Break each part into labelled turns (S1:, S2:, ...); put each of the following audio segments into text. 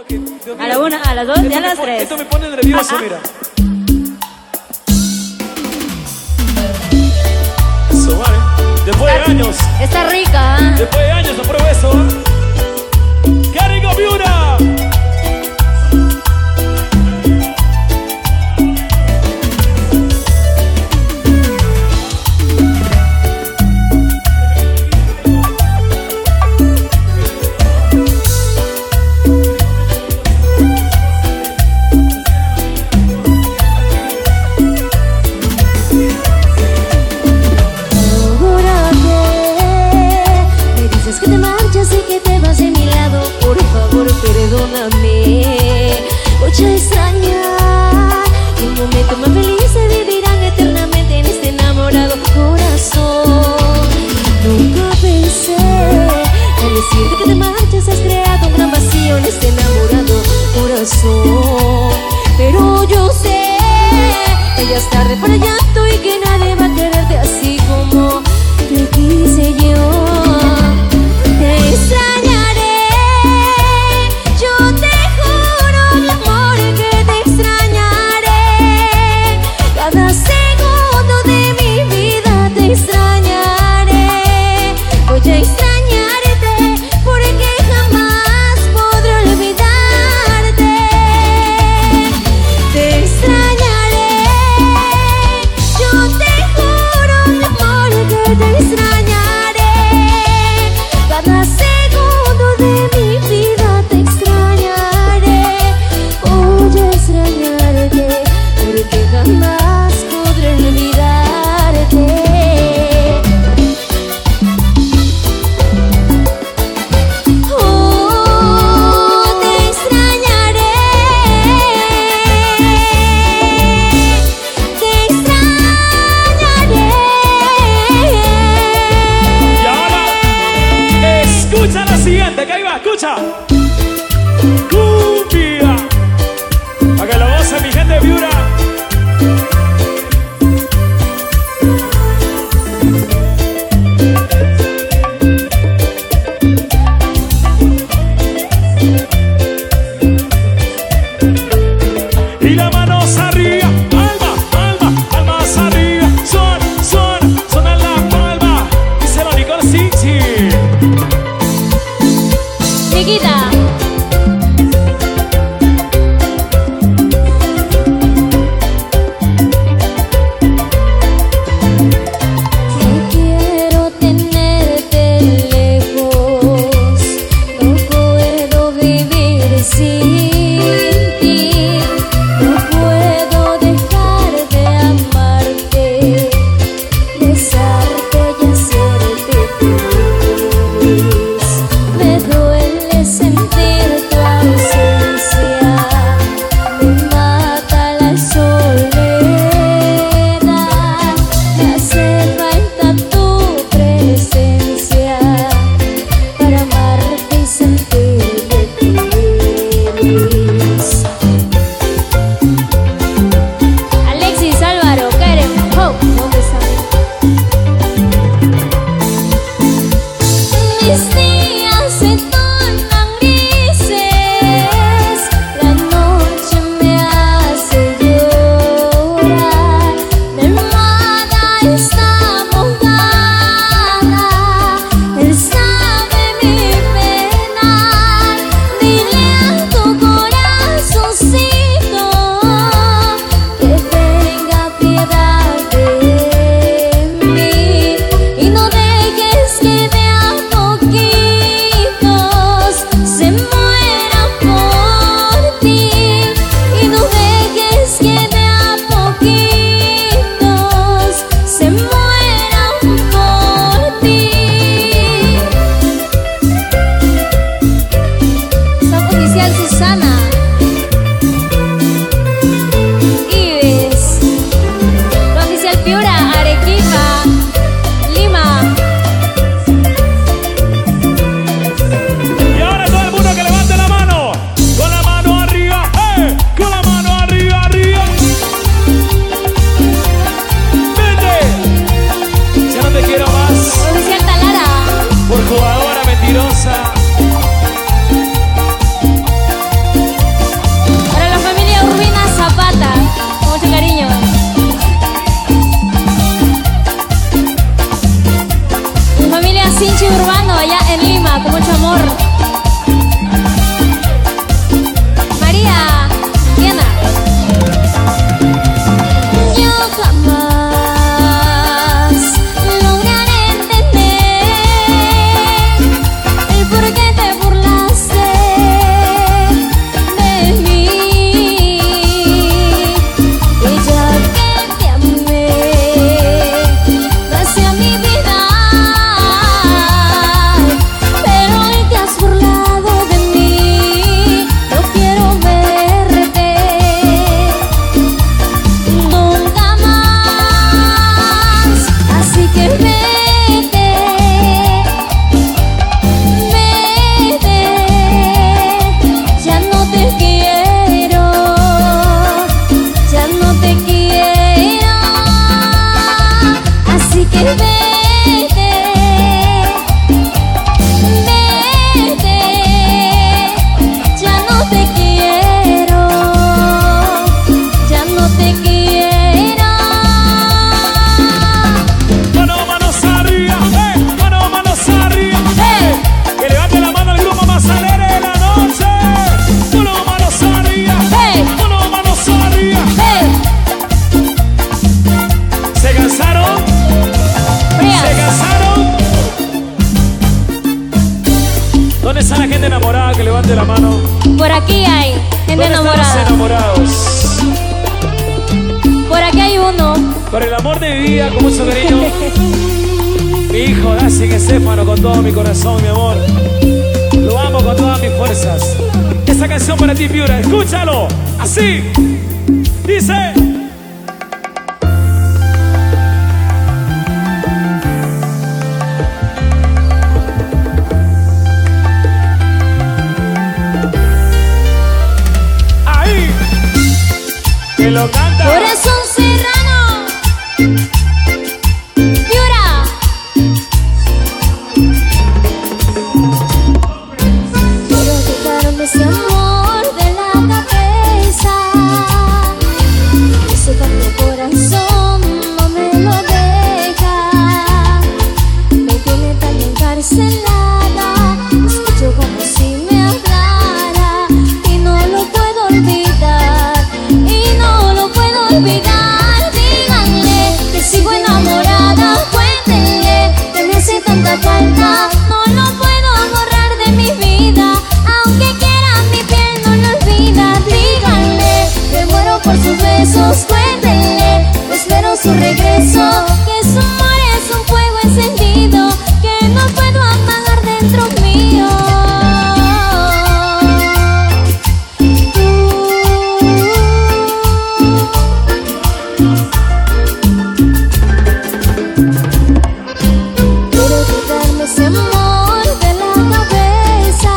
S1: A la una, a las dos y a las tres.
S2: Esto me pone nervioso, mira. Eso, vale. Después de años.
S1: Está rica, ¿eh?
S2: Después de años apruebo eso. ¡Qué rico, Piura!
S3: Perdóname, voy a extrañar el momento más feliz se vivirán eternamente en este enamorado corazón. Nunca pensé al decirte que te marchas has creado un gran vacío en este enamorado corazón. Pero yo sé que ya es tarde para llanto y que nadie va a quererte así como te quise yo. Te extrañaré.
S2: Escucha, cumbia, para que lo goce mi gente de Piura. Y las manos arriba, palmas arriba, suena la palma, dice la Nicole City.
S3: Chiquita. No quiero tenerte lejos, no puedo vivir sin ti, no puedo dejar de amarte, besarte y hacerte feliz. Me duele sentir
S2: levante la mano.
S1: Por aquí hay gente
S2: ¿Dónde están los
S1: enamorada.
S2: enamorados?
S1: Por aquí hay uno.
S2: Por el amor de mi vida, con mucho cariño. Mi hijo, Daciel Estéfano, con todo mi corazón, mi amor. Lo amo con todas mis fuerzas. Esta canción para ti, Piura, escúchalo. Así. Dice. Ahí. Que lo canta.
S3: Corazón serrano,
S1: Piura.
S3: quiero quitarme ese amor de la cabeza. Eso con mi corazón no me lo deja. Me tiene tan encarcelada. Escucho como si me hablara y no lo puedo olvidar. Y no lo puedo olvidar. Díganle que sigo enamorada. Cuéntenle que me hace tanta falta. No lo puedo borrar de mi vida. Aunque quiera mi piel no lo olvida. Díganle que muero por sus besos. Cuéntenle que espero su regreso. Que su amor es un fuego encendido que no puedo apagar dentro mío. Quiero quitarme ese amor de la cabeza.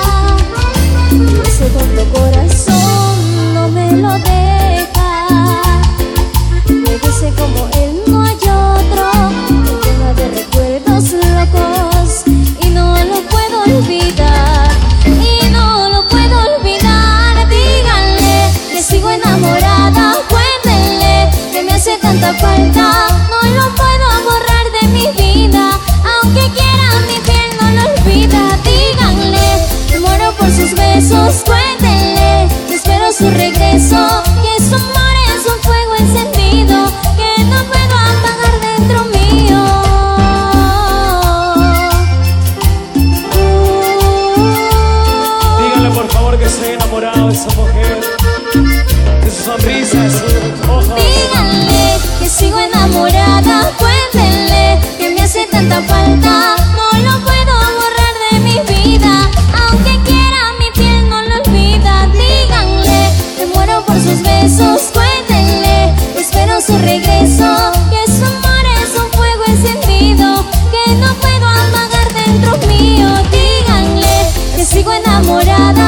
S3: Ese tonto corazón no me lo deja. Me dice como él no hay otro. Me llena de recuerdos locos y no lo puedo olvidar. Y no lo puedo olvidar. Díganle que sigo enamorada. Cuéntenle que me hace tanta falta. No lo puedo borrar de mi vida. Aunque quiera mi piel no lo olvida. Díganle que muero por sus besos. Cuéntenle que espero su regreso. Que su amor es un fuego encendido que no puedo apagar dentro mío.
S2: Díganle por favor que estoy enamorado de esa mujer. De su sonrisa, de sus ojos.
S3: Díganle que sigo enamorada. Cuéntenle que me hace tanta falta. No lo puedo borrar de mi vida. Aunque quiera mi piel no lo olvida. Díganle que muero por sus besos. Cuéntenle que espero su regreso. Que su amor es un fuego encendido que no puedo apagar dentro mío. Díganle que sigo enamorada.